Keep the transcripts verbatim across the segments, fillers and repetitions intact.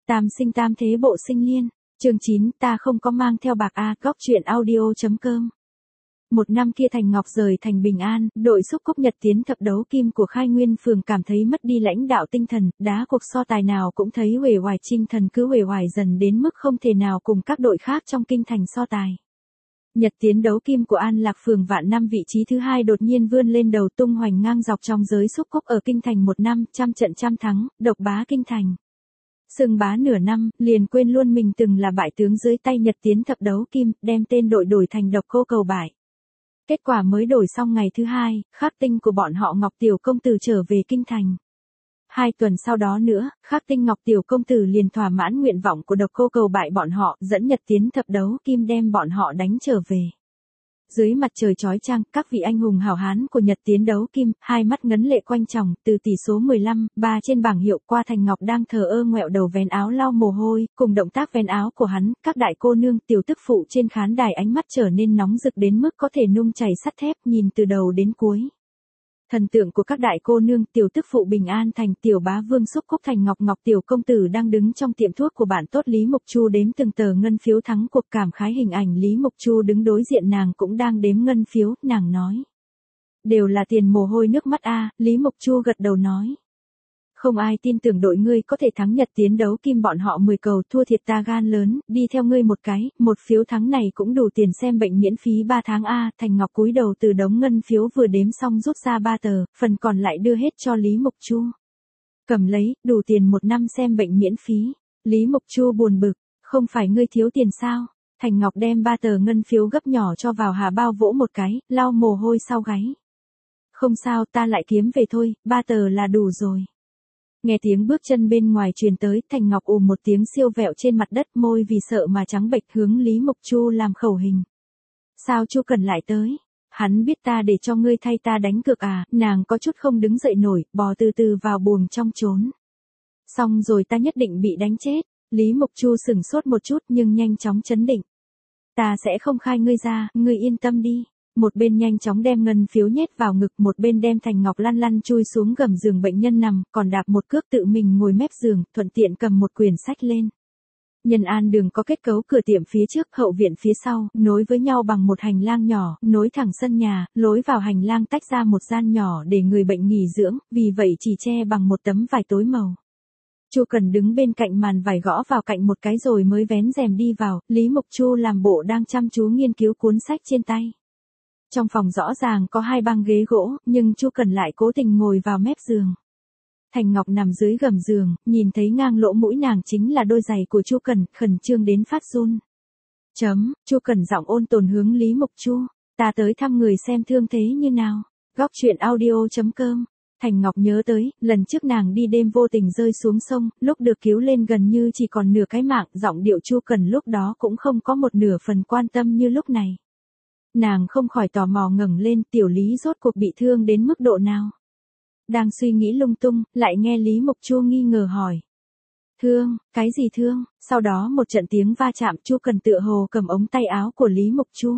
Tam sinh tam thế bộ sinh liên. Chương chín, ta không có mang theo bạc a, góc truyện audio.com. Một năm kia Thành Ngọc rời thành Bình An, đội xúc cúc nhật tiến thập đấu kim của Khai Nguyên phường cảm thấy mất đi lãnh đạo tinh thần, đá cuộc so tài nào cũng thấy uể oải, Trinh Thần cứ uể oải dần đến mức không thể nào cùng các đội khác trong kinh thành so tài. Nhật tiến đấu kim của An Lạc phường vạn năm vị trí thứ hai đột nhiên vươn lên đầu, tung hoành ngang dọc trong giới xúc cúc ở kinh thành một năm, trăm trận trăm thắng, độc bá kinh thành. Sừng bá nửa năm, liền quên luôn mình từng là bại tướng dưới tay Nhật tiến thập đấu kim, đem tên đội đổi thành Độc Cô Cầu Bại. Kết quả mới đổi xong ngày thứ hai, khắc tinh của bọn họ Ngọc Tiểu Công Tử trở về kinh thành. Hai tuần sau đó nữa, khắc tinh Ngọc Tiểu Công Tử liền thỏa mãn nguyện vọng của Độc Cô Cầu Bại bọn họ, dẫn Nhật tiến thập đấu kim đem bọn họ đánh trở về. Dưới mặt trời chói chang, các vị anh hùng hảo hán của Nhật tiến đấu kim, hai mắt ngấn lệ quanh tròng, từ tỷ số mười lăm, ba trên bảng hiệu qua Thành Ngọc đang thờ ơ ngoẹo đầu vén áo lau mồ hôi, cùng động tác vén áo của hắn, các đại cô nương tiểu tức phụ trên khán đài ánh mắt trở nên nóng rực đến mức có thể nung chảy sắt thép, nhìn từ đầu đến cuối. Thần tượng của các đại cô nương, tiểu tức phụ Bình An thành, tiểu bá vương xúc cúc Thành Ngọc, Ngọc Tiểu Công Tử đang đứng trong tiệm thuốc của bạn tốt Lý Mục Chu đếm từng tờ ngân phiếu thắng cuộc, cảm khái hình ảnh Lý Mục Chu đứng đối diện nàng cũng đang đếm ngân phiếu, nàng nói. Đều là tiền mồ hôi nước mắt a. Lý Mục Chu gật đầu nói. Không ai tin tưởng đội ngươi có thể thắng Nhật tiến đấu kim bọn họ mười cầu, thua thiệt ta gan lớn, đi theo ngươi một cái, một phiếu thắng này cũng đủ tiền xem bệnh miễn phí ba tháng a. Thành Ngọc cúi đầu từ đống ngân phiếu vừa đếm xong rút ra ba tờ, phần còn lại đưa hết cho Lý Mục Chu. Cầm lấy, đủ tiền một năm xem bệnh miễn phí. Lý Mục Chu buồn bực, không phải ngươi thiếu tiền sao? Thành Ngọc đem ba tờ ngân phiếu gấp nhỏ cho vào hà bao vỗ một cái, lau mồ hôi sau gáy. Không sao, ta lại kiếm về thôi, ba tờ là đủ rồi. Nghe tiếng bước chân bên ngoài truyền tới, Thành Ngọc ù một tiếng siêu vẹo trên mặt đất, môi vì sợ mà trắng bệch, hướng Lý Mục Chu làm khẩu hình. Sao Chu Cần lại tới? Hắn biết ta để cho ngươi thay ta đánh cược à? Nàng có chút không đứng dậy nổi, bò từ từ vào buồng trong trốn. Xong rồi, ta nhất định bị đánh chết. Lý Mục Chu sửng sốt một chút nhưng nhanh chóng chấn định. Ta sẽ không khai ngươi ra, ngươi yên tâm đi. Một bên nhanh chóng đem ngân phiếu nhét vào ngực, một bên đem Thành Ngọc lăn lăn chui xuống gầm giường bệnh nhân nằm, còn đạp một cước tự mình ngồi mép giường, thuận tiện cầm một quyển sách lên. Nhân An đường có kết cấu cửa tiệm phía trước, hậu viện phía sau, nối với nhau bằng một hành lang nhỏ, nối thẳng sân nhà, lối vào hành lang tách ra một gian nhỏ để người bệnh nghỉ dưỡng, vì vậy chỉ che bằng một tấm vải tối màu. Chu Cần đứng bên cạnh màn vải gõ vào cạnh một cái rồi mới vén rèm đi vào, Lý Mục Chu làm bộ đang chăm chú nghiên cứu cuốn sách trên tay. Trong phòng rõ ràng có hai băng ghế gỗ, nhưng Chu Cần lại cố tình ngồi vào mép giường. Thành Ngọc nằm dưới gầm giường, nhìn thấy ngang lỗ mũi nàng chính là đôi giày của Chu Cần, khẩn trương đến phát run. Chấm, Chu Cần giọng ôn tồn hướng Lý Mục Chu, ta tới thăm người xem thương thế như nào. Góc truyện audio.com. Thành Ngọc nhớ tới, lần trước nàng đi đêm vô tình rơi xuống sông, lúc được cứu lên gần như chỉ còn nửa cái mạng, giọng điệu Chu Cần lúc đó cũng không có một nửa phần quan tâm như lúc này. Nàng không khỏi tò mò ngẩng lên, tiểu Lý rốt cuộc bị thương đến mức độ nào. Đang suy nghĩ lung tung, lại nghe Lý Mục Chu nghi ngờ hỏi. Thương, cái gì thương? Sau đó một trận tiếng va chạm, Chu Cần tựa hồ cầm ống tay áo của Lý Mục Chu.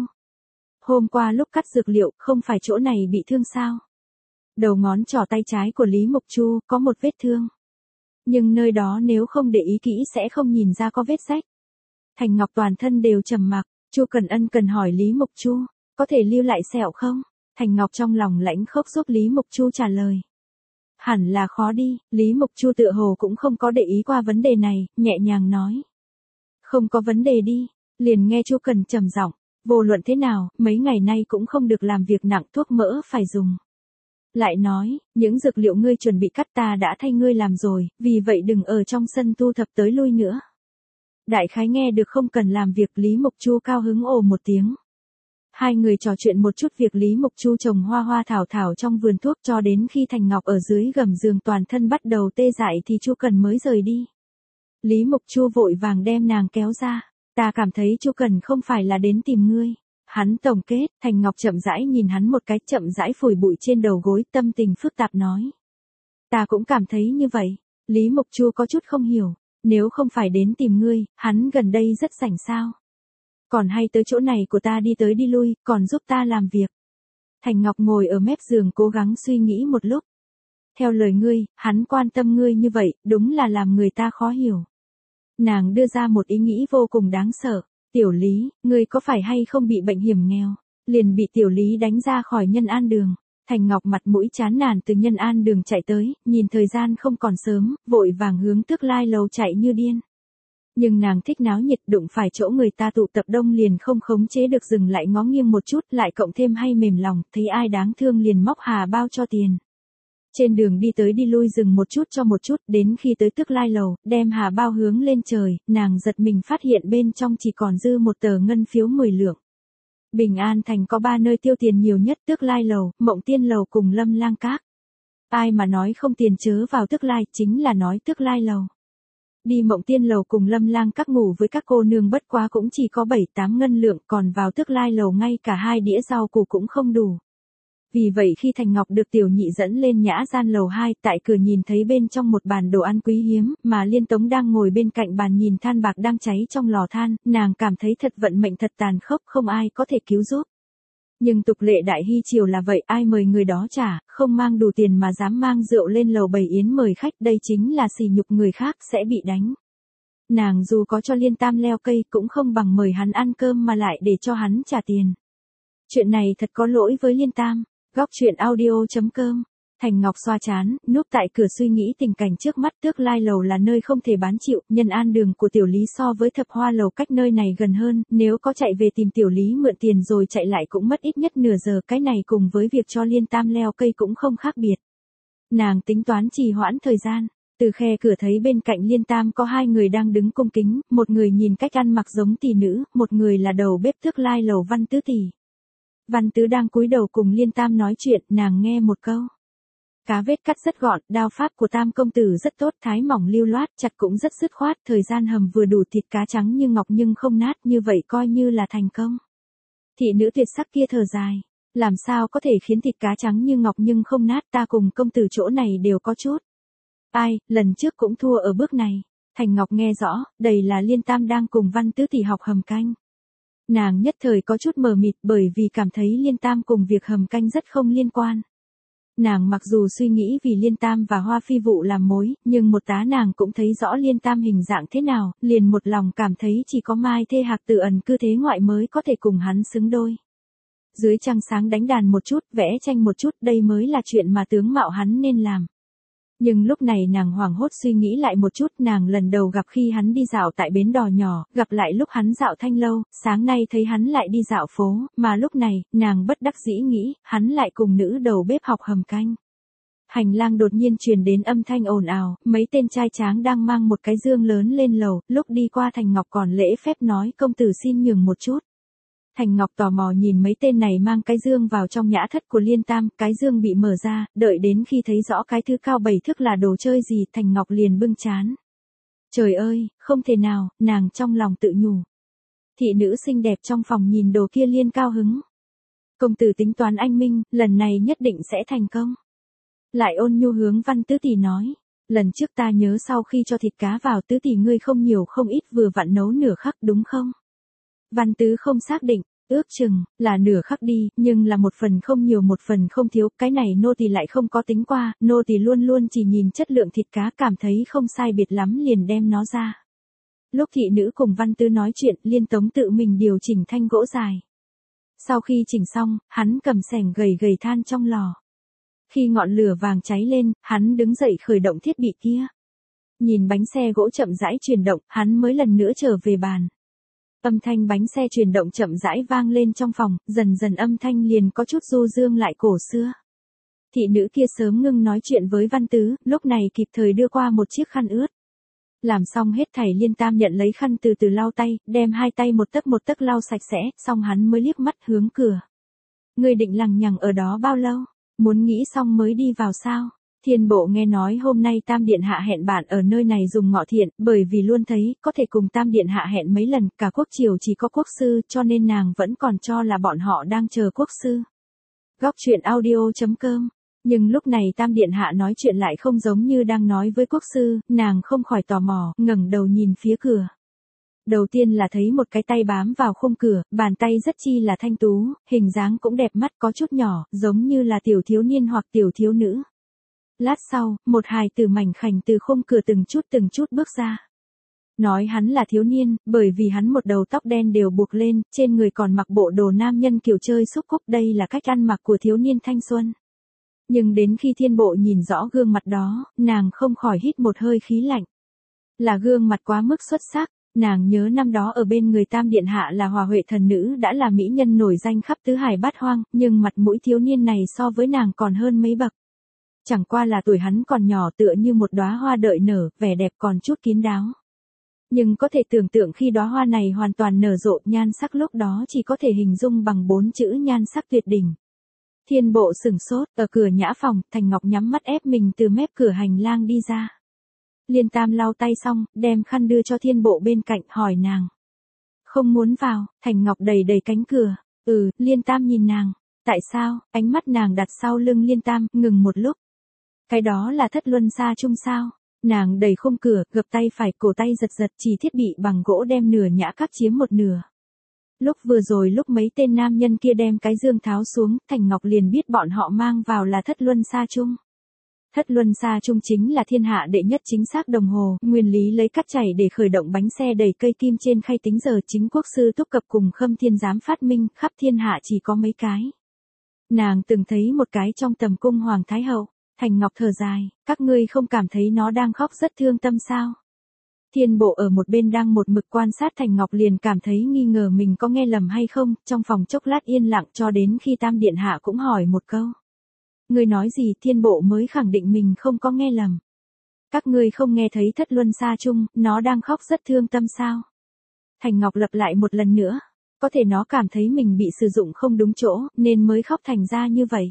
Hôm qua lúc cắt dược liệu, không phải chỗ này bị thương sao? Đầu ngón trỏ tay trái của Lý Mục Chu có một vết thương. Nhưng nơi đó nếu không để ý kỹ sẽ không nhìn ra có vết rách. Thành Ngọc toàn thân đều trầm mặc. Chu Cần ân cần hỏi Lý Mục Chu, có thể lưu lại sẹo không? Thành Ngọc trong lòng lãnh khốc giúp Lý Mục Chu trả lời. Hẳn là khó đi, Lý Mục Chu tựa hồ cũng không có để ý qua vấn đề này, nhẹ nhàng nói. Không có vấn đề đi, liền nghe Chu Cần trầm giọng, vô luận thế nào, mấy ngày nay cũng không được làm việc nặng, thuốc mỡ phải dùng. Lại nói, những dược liệu ngươi chuẩn bị cắt ta đã thay ngươi làm rồi, vì vậy đừng ở trong sân thu thập tới lui nữa. Đại khái nghe được không cần làm việc, Lý Mục Chu cao hứng ồ một tiếng. Hai người trò chuyện một chút việc Lý Mục Chu trồng hoa hoa thảo thảo trong vườn thuốc cho đến khi Thành Ngọc ở dưới gầm giường toàn thân bắt đầu tê dại thì Chu Cần mới rời đi. Lý Mục Chu vội vàng đem nàng kéo ra. Ta cảm thấy Chu Cần không phải là đến tìm ngươi. Hắn tổng kết, Thành Ngọc chậm rãi nhìn hắn một cái, chậm rãi phủi bụi trên đầu gối, tâm tình phức tạp nói. Ta cũng cảm thấy như vậy. Lý Mục Chu có chút không hiểu. Nếu không phải đến tìm ngươi, hắn gần đây rất rảnh sao? Còn hay tới chỗ này của ta đi tới đi lui, còn giúp ta làm việc. Thành Ngọc ngồi ở mép giường cố gắng suy nghĩ một lúc. Theo lời ngươi, hắn quan tâm ngươi như vậy, đúng là làm người ta khó hiểu. Nàng đưa ra một ý nghĩ vô cùng đáng sợ. Tiểu Lý, ngươi có phải hay không bị bệnh hiểm nghèo? Liền bị Tiểu Lý đánh ra khỏi Nhân An Đường. Thành Ngọc mặt mũi chán nản từ Nhân An Đường chạy tới, nhìn thời gian không còn sớm, vội vàng hướng Tước Lai lầu chạy như điên. Nhưng nàng thích náo nhiệt, đụng phải chỗ người ta tụ tập đông liền không khống chế được, dừng lại ngó nghiêng một chút, lại cộng thêm hay mềm lòng, thấy ai đáng thương liền móc hà bao cho tiền. Trên đường đi tới đi lui dừng một chút cho một chút, đến khi tới Tước Lai lầu, đem hà bao hướng lên trời, nàng giật mình phát hiện bên trong chỉ còn dư một tờ ngân phiếu mười lượng. Bình An Thành có ba nơi tiêu tiền nhiều nhất: Tước Lai lầu, Mộng Tiên lầu cùng Lâm Lang các. Ai mà nói không tiền chớ vào Tước Lai, chính là nói Tước Lai lầu. Đi Mộng Tiên lầu cùng Lâm Lang các ngủ với các cô nương bất quá cũng chỉ có bảy tám ngân lượng, còn vào Tước Lai lầu ngay cả hai đĩa rau củ cũng không đủ. Vì vậy khi Thành Ngọc được Tiểu Nhị dẫn lên nhã gian lầu hai, tại cửa nhìn thấy bên trong một bàn đồ ăn quý hiếm, mà Liên Tống đang ngồi bên cạnh bàn nhìn than bạc đang cháy trong lò than, nàng cảm thấy thật vận mệnh thật tàn khốc, không ai có thể cứu giúp. Nhưng tục lệ Đại Hy triều là vậy, ai mời người đó trả, không mang đủ tiền mà dám mang rượu lên lầu bày yến mời khách, đây chính là sỉ nhục người khác, sẽ bị đánh. Nàng dù có cho Liên Tam leo cây cũng không bằng mời hắn ăn cơm mà lại để cho hắn trả tiền. Chuyện này thật có lỗi với Liên Tam. Góc truyện audio chấm com. Thành Ngọc xoa chán, núp tại cửa suy nghĩ tình cảnh trước mắt. Tước Lai lầu là nơi không thể bán chịu, Nhân An Đường của Tiểu Lý so với Thập Hoa lầu cách nơi này gần hơn, nếu có chạy về tìm Tiểu Lý mượn tiền rồi chạy lại cũng mất ít nhất nửa giờ, cái này cùng với việc cho Liên Tam leo cây cũng không khác biệt. Nàng tính toán trì hoãn thời gian, từ khe cửa thấy bên cạnh Liên Tam có hai người đang đứng cung kính, một người nhìn cách ăn mặc giống tỷ nữ, một người là đầu bếp Tước Lai lầu Văn Tứ tỷ. Văn Tứ đang cúi đầu cùng Liên Tam nói chuyện, nàng nghe một câu. Cá vết cắt rất gọn, đao pháp của Tam công tử rất tốt, thái mỏng lưu loát, chặt cũng rất dứt khoát, thời gian hầm vừa đủ, thịt cá trắng như ngọc nhưng không nát, như vậy coi như là thành công. Thị nữ tuyệt sắc kia thở dài, làm sao có thể khiến thịt cá trắng như ngọc nhưng không nát, ta cùng công tử chỗ này đều có chút. Ai, lần trước cũng thua ở bước này. Thành Ngọc nghe rõ, đây là Liên Tam đang cùng Văn Tứ tỷ học hầm canh. Nàng nhất thời có chút mờ mịt bởi vì cảm thấy Liên Tam cùng việc hầm canh rất không liên quan. Nàng mặc dù suy nghĩ vì Liên Tam và Hoa Phi Vụ làm mối, nhưng một tá nàng cũng thấy rõ Liên Tam hình dạng thế nào, liền một lòng cảm thấy chỉ có Mai Thê Hạc Tử ẩn cư thế ngoại mới có thể cùng hắn xứng đôi. Dưới trăng sáng đánh đàn một chút, vẽ tranh một chút, đây mới là chuyện mà tướng mạo hắn nên làm. Nhưng lúc này nàng hoảng hốt suy nghĩ lại một chút, nàng lần đầu gặp khi hắn đi dạo tại bến đò nhỏ, gặp lại lúc hắn dạo Thanh Lâu, sáng nay thấy hắn lại đi dạo phố, mà lúc này, nàng bất đắc dĩ nghĩ, hắn lại cùng nữ đầu bếp học hầm canh. Hành lang đột nhiên truyền đến âm thanh ồn ào, mấy tên trai tráng đang mang một cái dương lớn lên lầu, lúc đi qua Thành Ngọc còn lễ phép nói công tử xin nhường một chút. Thành Ngọc tò mò nhìn mấy tên này mang cái dương vào trong nhã thất của Liên Tam, cái dương bị mở ra, đợi đến khi thấy rõ cái thứ cao bảy thước là đồ chơi gì, Thành Ngọc liền bưng chán. Trời ơi, không thể nào, nàng trong lòng tự nhủ. Thị nữ xinh đẹp trong phòng nhìn đồ kia liên cao hứng. Công tử tính toán anh minh, lần này nhất định sẽ thành công. Lại ôn nhu hướng Văn Tứ tỷ nói, lần trước ta nhớ sau khi cho thịt cá vào Tứ tỷ ngươi không nhiều không ít vừa vặn nấu nửa khắc đúng không? Văn Tứ không xác định, ước chừng là nửa khắc đi, nhưng là một phần không nhiều một phần không thiếu, cái này nô tỳ lại không có tính qua, nô tỳ luôn luôn chỉ nhìn chất lượng thịt cá cảm thấy không sai biệt lắm liền đem nó ra. Lúc thị nữ cùng Văn Tứ nói chuyện, Liên Tống tự mình điều chỉnh thanh gỗ dài. Sau khi chỉnh xong, hắn cầm xẻng gầy gầy than trong lò. Khi ngọn lửa vàng cháy lên, hắn đứng dậy khởi động thiết bị kia. Nhìn bánh xe gỗ chậm rãi chuyển động, hắn mới lần nữa trở về bàn. Âm thanh bánh xe chuyển động chậm rãi vang lên trong phòng, dần dần âm thanh liền có chút du dương lại cổ xưa. Thị nữ kia sớm ngưng nói chuyện với Văn Tứ, lúc này kịp thời đưa qua một chiếc khăn ướt. Làm xong hết thảy, Liên Tam nhận lấy khăn từ từ lau tay, đem hai tay một tấc một tấc lau sạch sẽ, xong hắn mới liếc mắt hướng cửa. Ngươi định lằng nhằng ở đó bao lâu? Muốn nghĩ xong mới đi vào sao? Thiên Bộ nghe nói hôm nay Tam Điện Hạ hẹn bạn ở nơi này dùng ngọ thiện, bởi vì luôn thấy, có thể cùng Tam Điện Hạ hẹn mấy lần, cả quốc triều chỉ có quốc sư, cho nên nàng vẫn còn cho là bọn họ đang chờ quốc sư. Góc truyện audio chấm com. Nhưng lúc này Tam Điện Hạ nói chuyện lại không giống như đang nói với quốc sư, nàng không khỏi tò mò, ngẩng đầu nhìn phía cửa. Đầu tiên là thấy một cái tay bám vào khung cửa, bàn tay rất chi là thanh tú, hình dáng cũng đẹp mắt có chút nhỏ, giống như là tiểu thiếu niên hoặc tiểu thiếu nữ. Lát sau, một hài tử mảnh khảnh từ khung cửa từng chút từng chút bước ra. Nói hắn là thiếu niên, bởi vì hắn một đầu tóc đen đều buộc lên, trên người còn mặc bộ đồ nam nhân kiểu chơi xúc cúc, đây là cách ăn mặc của thiếu niên thanh xuân. Nhưng đến khi Thiên Bộ nhìn rõ gương mặt đó, nàng không khỏi hít một hơi khí lạnh. Là gương mặt quá mức xuất sắc, nàng nhớ năm đó ở bên người Tam Điện Hạ là Hòa Huệ thần nữ đã là mỹ nhân nổi danh khắp tứ hải bát hoang, nhưng mặt mũi thiếu niên này so với nàng còn hơn mấy bậc. Chẳng qua là tuổi hắn còn nhỏ tựa như một đóa hoa đợi nở, vẻ đẹp còn chút kín đáo. Nhưng có thể tưởng tượng khi đóa hoa này hoàn toàn nở rộ, nhan sắc lúc đó chỉ có thể hình dung bằng bốn chữ nhan sắc tuyệt đỉnh. Thiên Bộ sửng sốt, ở cửa nhã phòng, Thành Ngọc nhắm mắt ép mình từ mép cửa hành lang đi ra. Liên Tam lau tay xong, đem khăn đưa cho Thiên Bộ bên cạnh, hỏi nàng. Không muốn vào, Thành Ngọc đầy đầy cánh cửa. Ừ, Liên Tam nhìn nàng. Tại sao? Ánh mắt nàng đặt sau lưng Liên Tam, ngừng một lúc. Cái đó là Thất Luân Sa Chung sao? Nàng đẩy khung cửa, gập tay phải, cổ tay giật giật, chỉ thiết bị bằng gỗ đem nửa nhã các chiếm một nửa. Lúc vừa rồi lúc mấy tên nam nhân kia đem cái dương tháo xuống, Thành Ngọc liền biết bọn họ mang vào là Thất Luân Sa Chung. Thất Luân Sa Chung chính là thiên hạ đệ nhất chính xác đồng hồ, nguyên lý lấy cắt chảy để khởi động bánh xe đẩy cây kim trên khay tính giờ, chính quốc sư Túc Cập cùng Khâm Thiên Giám phát minh, khắp thiên hạ chỉ có mấy cái. Nàng từng thấy một cái trong tầm cung Hoàng Thái Hậu. Thành Ngọc thở dài, các ngươi không cảm thấy nó đang khóc rất thương tâm sao? Thiên Bộ ở một bên đang một mực quan sát Thành Ngọc liền cảm thấy nghi ngờ mình có nghe lầm hay không, trong phòng chốc lát yên lặng cho đến khi Tam Điện Hạ cũng hỏi một câu. Ngươi nói gì? Thiên Bộ mới khẳng định mình không có nghe lầm. Các ngươi không nghe thấy Thất Luân Sa Chung, nó đang khóc rất thương tâm sao? Thành Ngọc lặp lại một lần nữa, có thể nó cảm thấy mình bị sử dụng không đúng chỗ, nên mới khóc thành ra như vậy.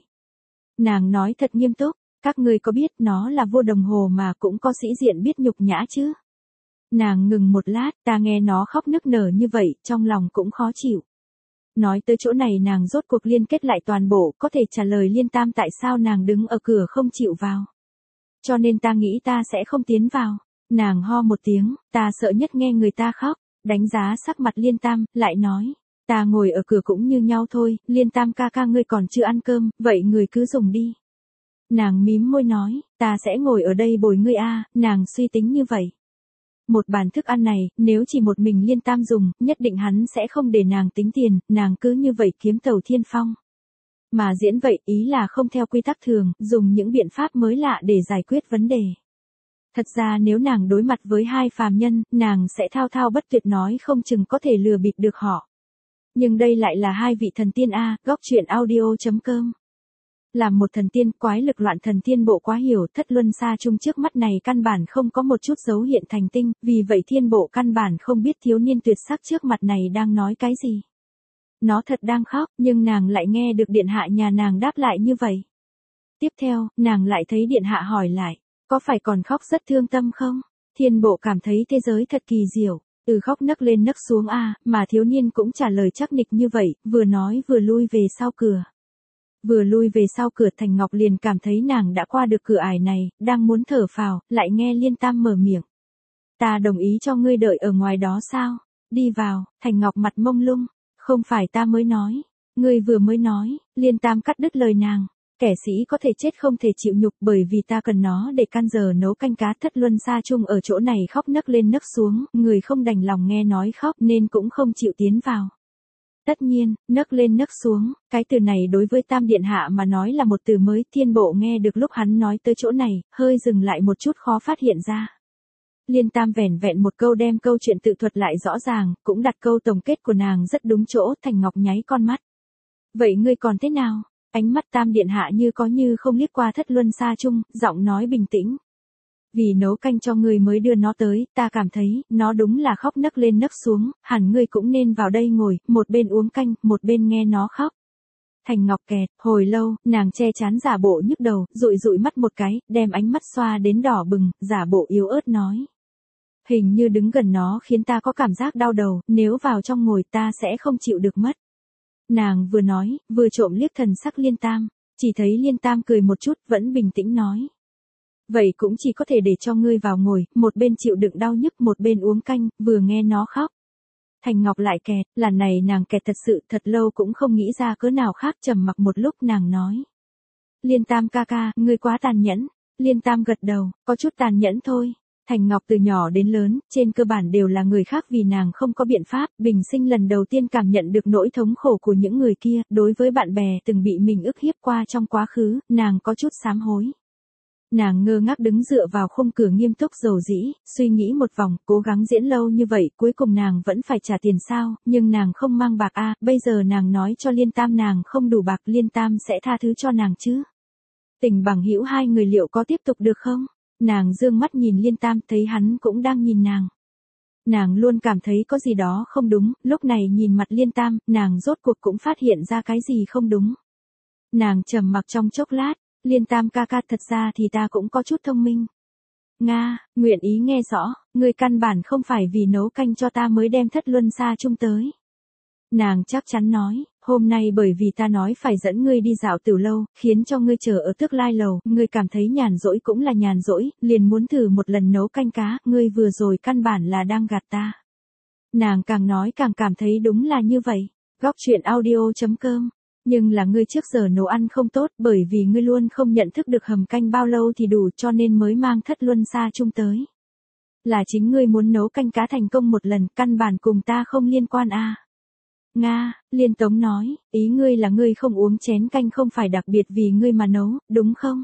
Nàng nói thật nghiêm túc. Các ngươi có biết nó là vua đồng hồ mà cũng có sĩ diện biết nhục nhã chứ? Nàng ngừng một lát, ta nghe nó khóc nức nở như vậy, trong lòng cũng khó chịu. Nói tới chỗ này nàng rốt cuộc liên kết lại toàn bộ, có thể trả lời Liên Tam tại sao nàng đứng ở cửa không chịu vào. Cho nên ta nghĩ ta sẽ không tiến vào. Nàng ho một tiếng, ta sợ nhất nghe người ta khóc, đánh giá sắc mặt Liên Tam, lại nói. Ta ngồi ở cửa cũng như nhau thôi, Liên Tam ca ca ngươi còn chưa ăn cơm, vậy người cứ dùng đi. Nàng mím môi nói, ta sẽ ngồi ở đây bồi ngươi a, nàng suy tính như vậy. Một bàn thức ăn này, nếu chỉ một mình Liên Tam dùng, nhất định hắn sẽ không để nàng tính tiền, nàng cứ như vậy kiếm tàu thiên phong. Mà diễn vậy, ý là không theo quy tắc thường, dùng những biện pháp mới lạ để giải quyết vấn đề. Thật ra nếu nàng đối mặt với hai phàm nhân, nàng sẽ thao thao bất tuyệt nói không chừng có thể lừa bịp được họ. Nhưng đây lại là hai vị thần tiên a, góc truyện audio chấm com. Làm một thần tiên, quái lực loạn thần Thiên Bộ quá hiểu, Thất Luân Sa Chung trước mắt này căn bản không có một chút dấu hiện thành tinh, vì vậy Thiên Bộ căn bản không biết thiếu niên tuyệt sắc trước mặt này đang nói cái gì. Nó thật đang khóc, nhưng nàng lại nghe được điện hạ nhà nàng đáp lại như vậy. Tiếp theo, nàng lại thấy điện hạ hỏi lại, có phải còn khóc rất thương tâm không? Thiên Bộ cảm thấy thế giới thật kỳ diệu, từ khóc nấc lên nấc xuống a, mà thiếu niên cũng trả lời chắc nịch như vậy, vừa nói vừa lui về sau cửa. Vừa lui về sau cửa, Thành Ngọc liền cảm thấy nàng đã qua được cửa ải này, đang muốn thở phào, lại nghe Liên Tam mở miệng. Ta đồng ý cho ngươi đợi ở ngoài đó sao? Đi vào. Thành Ngọc mặt mông lung. Không phải ta mới nói. Ngươi vừa mới nói. Liên Tam cắt đứt lời nàng. Kẻ sĩ có thể chết không thể chịu nhục, bởi vì ta cần nó để căn giờ nấu canh cá. Thất Luân Sa Chung ở chỗ này khóc nấc lên nấc xuống, người không đành lòng nghe nói khóc nên cũng không chịu tiến vào. Tất nhiên, nấc lên nấc xuống, cái từ này đối với Tam Điện Hạ mà nói là một từ mới. Thiên Bộ nghe được lúc hắn nói tới chỗ này, hơi dừng lại một chút khó phát hiện ra. Liên Tam vẻn vẹn một câu đem câu chuyện tự thuật lại rõ ràng, cũng đặt câu tổng kết của nàng rất đúng chỗ. Thành Ngọc nháy con mắt. Vậy ngươi còn thế nào? Ánh mắt Tam Điện Hạ như có như không liếc qua Thất Luân Sa Chung, giọng nói bình tĩnh. Vì nấu canh cho ngươi mới đưa nó tới, ta cảm thấy, nó đúng là khóc nấc lên nấc xuống, hẳn ngươi cũng nên vào đây ngồi, một bên uống canh, một bên nghe nó khóc. Thành Ngọc kẹt, hồi lâu, nàng che chán giả bộ nhức đầu, dụi dụi mắt một cái, đem ánh mắt xoa đến đỏ bừng, giả bộ yếu ớt nói. Hình như đứng gần nó khiến ta có cảm giác đau đầu, nếu vào trong ngồi ta sẽ không chịu được mất. Nàng vừa nói, vừa trộm liếc thần sắc Liên Tam, chỉ thấy Liên Tam cười một chút, vẫn bình tĩnh nói. Vậy cũng chỉ có thể để cho ngươi vào ngồi, một bên chịu đựng đau nhức một bên uống canh, vừa nghe nó khóc. Thành Ngọc lại kẹt, lần này nàng kẹt thật sự, thật lâu cũng không nghĩ ra cớ nào khác, trầm mặc một lúc nàng nói. Liên Tam ca ca, ngươi quá tàn nhẫn. Liên Tam gật đầu, có chút tàn nhẫn thôi. Thành Ngọc từ nhỏ đến lớn, trên cơ bản đều là người khác vì nàng không có biện pháp, bình sinh lần đầu tiên cảm nhận được nỗi thống khổ của những người kia, đối với bạn bè từng bị mình ức hiếp qua trong quá khứ, nàng có chút sám hối. Nàng ngơ ngác đứng dựa vào khung cửa nghiêm túc dầu dĩ, suy nghĩ một vòng, cố gắng diễn lâu như vậy, cuối cùng nàng vẫn phải trả tiền sao, nhưng nàng không mang bạc a, bây giờ nàng nói cho Liên Tam nàng không đủ bạc, Liên Tam sẽ tha thứ cho nàng chứ. Tình bằng hữu hai người liệu có tiếp tục được không? Nàng dương mắt nhìn Liên Tam, thấy hắn cũng đang nhìn nàng. Nàng luôn cảm thấy có gì đó không đúng, lúc này nhìn mặt Liên Tam, nàng rốt cuộc cũng phát hiện ra cái gì không đúng. Nàng trầm mặc trong chốc lát, Liên Tam ca ca, thật ra thì ta cũng có chút thông minh. Nga, nguyện ý nghe rõ, ngươi căn bản không phải vì nấu canh cho ta mới đem Thất Luân Sa Chung tới. Nàng chắc chắn nói, hôm nay bởi vì ta nói phải dẫn ngươi đi dạo tiểu lâu, khiến cho ngươi chờ ở Tước Lai lầu, ngươi cảm thấy nhàn rỗi cũng là nhàn rỗi, liền muốn thử một lần nấu canh cá, ngươi vừa rồi căn bản là đang gạt ta. Nàng càng nói càng cảm thấy đúng là như vậy. Góc truyện audio chấm com. Nhưng là ngươi trước giờ nấu ăn không tốt, bởi vì ngươi luôn không nhận thức được hầm canh bao lâu thì đủ, cho nên mới mang Thất Luân Sa Chung tới. Là chính ngươi muốn nấu canh cá thành công một lần, căn bản cùng ta không liên quan a. À. Nga, Liên Tống nói, ý ngươi là ngươi không uống chén canh không phải đặc biệt vì ngươi mà nấu, đúng không?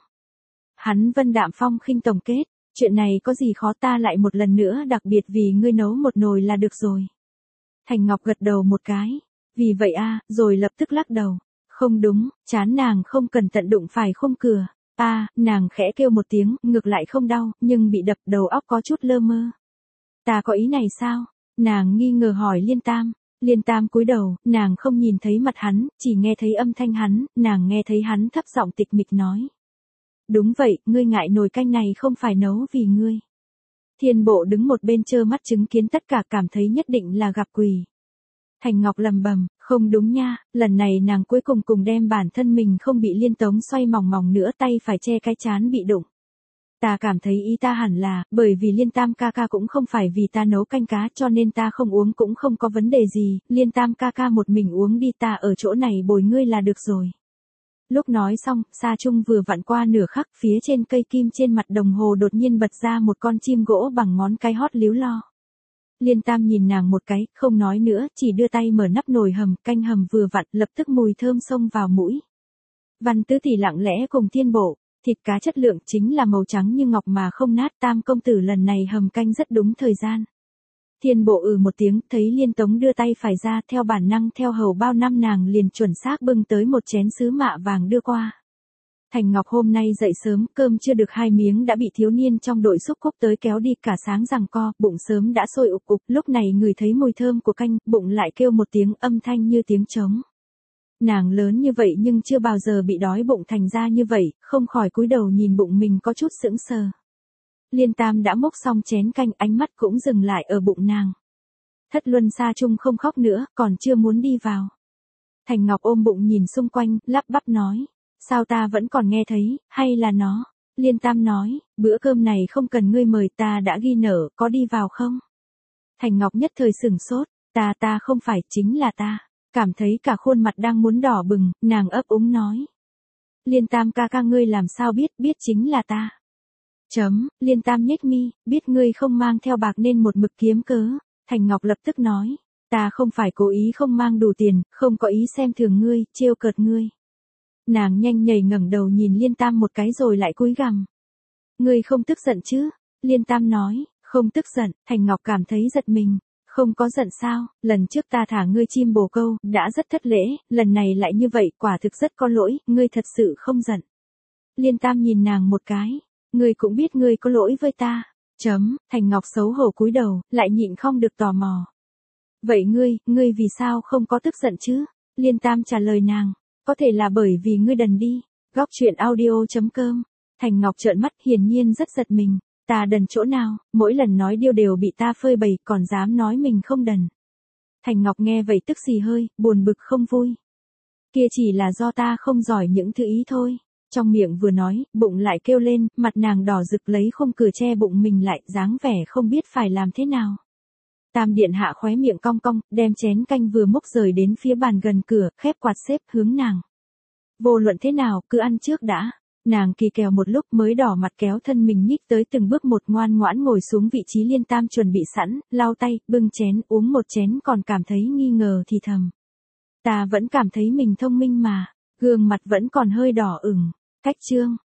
Hắn vân đạm phong khinh tổng kết, chuyện này có gì khó, ta lại một lần nữa đặc biệt vì ngươi nấu một nồi là được rồi. Thành Ngọc gật đầu một cái, vì vậy a, à, rồi lập tức lắc đầu. Không đúng, chán nàng không cẩn thận đụng phải khung cửa. A, à, nàng khẽ kêu một tiếng, ngược lại không đau, nhưng bị đập đầu óc có chút lơ mơ. Ta có ý này sao? Nàng nghi ngờ hỏi Liên Tam. Liên Tam cúi đầu, nàng không nhìn thấy mặt hắn, chỉ nghe thấy âm thanh hắn, nàng nghe thấy hắn thấp giọng tịch mịch nói. Đúng vậy, ngươi ngại nồi canh này không phải nấu vì ngươi. Thiên Bộ đứng một bên trơ mắt chứng kiến tất cả, cảm thấy nhất định là gặp quỷ. Thành Ngọc lầm bầm, không đúng nha, lần này nàng cuối cùng cùng đem bản thân mình không bị Liên Tống xoay mòng mòng nữa, tay phải che cái chán bị đụng. Ta cảm thấy ý ta hẳn là, bởi vì Liên Tam ca ca cũng không phải vì ta nấu canh cá cho nên ta không uống cũng không có vấn đề gì, Liên Tam ca ca một mình uống đi, ta ở chỗ này bồi ngươi là được rồi. Lúc nói xong, Sa Chung vừa vặn qua nửa khắc, phía trên cây kim trên mặt đồng hồ đột nhiên bật ra một con chim gỗ bằng ngón cái hót líu lo. Liên Tam nhìn nàng một cái, không nói nữa, chỉ đưa tay mở nắp nồi hầm, canh hầm vừa vặn, lập tức mùi thơm xông vào mũi. Văn Tứ Tỷ lặng lẽ cùng Thiên Bộ, thịt cá chất lượng chính là màu trắng như ngọc mà không nát, Tam công tử lần này hầm canh rất đúng thời gian. Thiên Bộ ừ một tiếng, thấy Liên Tống đưa tay phải ra, theo bản năng theo hầu bao năm nàng liền chuẩn xác bưng tới một chén sứ mạ vàng đưa qua. Thành Ngọc hôm nay dậy sớm, cơm chưa được hai miếng đã bị thiếu niên trong đội xúc cúc tới kéo đi, cả sáng giằng co, bụng sớm đã sôi ục ục, lúc này người thấy mùi thơm của canh, bụng lại kêu một tiếng âm thanh như tiếng trống. Nàng lớn như vậy nhưng chưa bao giờ bị đói bụng thành ra như vậy, không khỏi cúi đầu nhìn bụng mình có chút sững sờ. Liên Tam đã múc xong chén canh, ánh mắt cũng dừng lại ở bụng nàng. Thất Luân Sa Chung không khóc nữa, còn chưa muốn đi vào. Thành Ngọc ôm bụng nhìn xung quanh, lắp bắp nói. Sao ta vẫn còn nghe thấy, hay là nó? Liên Tam nói, bữa cơm này không cần ngươi mời, ta đã ghi nở, có đi vào không? Thành Ngọc nhất thời sửng sốt, ta ta không phải, chính là ta. Cảm thấy cả khuôn mặt đang muốn đỏ bừng, nàng ấp úng nói. Liên Tam ca ca, ngươi làm sao biết, biết chính là ta. Chấm, Liên Tam nhếch mi, biết ngươi không mang theo bạc nên một mực kiếm cớ. Thành Ngọc lập tức nói, ta không phải cố ý không mang đủ tiền, không có ý xem thường ngươi, trêu cợt ngươi. Nàng nhanh nhảy ngẩng đầu nhìn Liên Tam một cái rồi lại cúi gằm. Ngươi không tức giận chứ? Liên Tam nói, không tức giận. Thành Ngọc cảm thấy giật mình. Không có giận sao, lần trước ta thả ngươi chim bồ câu, đã rất thất lễ, lần này lại như vậy, quả thực rất có lỗi, ngươi thật sự không giận. Liên Tam nhìn nàng một cái, ngươi cũng biết ngươi có lỗi với ta. Chấm, Thành Ngọc xấu hổ cúi đầu, lại nhịn không được tò mò. Vậy ngươi, ngươi vì sao không có tức giận chứ? Liên Tam trả lời nàng, có thể là bởi vì ngươi đần đi. Góc truyện audio chấm com. Thành Ngọc trợn mắt, hiển nhiên rất giật mình. Ta đần chỗ nào, mỗi lần nói điêu đều bị ta phơi bày, còn dám nói mình không đần. Thành Ngọc nghe vậy tức xì hơi, buồn bực không vui. Kia chỉ là do ta không giỏi những thứ ý thôi. Trong miệng vừa nói, bụng lại kêu lên, mặt nàng đỏ rực lấy khung cửa che bụng mình lại, dáng vẻ không biết phải làm thế nào. Tam điện hạ khóe miệng cong cong, đem chén canh vừa múc rời đến phía bàn gần cửa, khép quạt xếp hướng nàng. Vô luận thế nào, cứ ăn trước đã. Nàng kỳ kèo một lúc mới đỏ mặt kéo thân mình nhích tới từng bước một, ngoan ngoãn ngồi xuống vị trí Liên Tam chuẩn bị sẵn, lau tay, bưng chén, uống một chén còn cảm thấy nghi ngờ thì thầm. Ta vẫn cảm thấy mình thông minh mà, gương mặt vẫn còn hơi đỏ ửng. Cách chương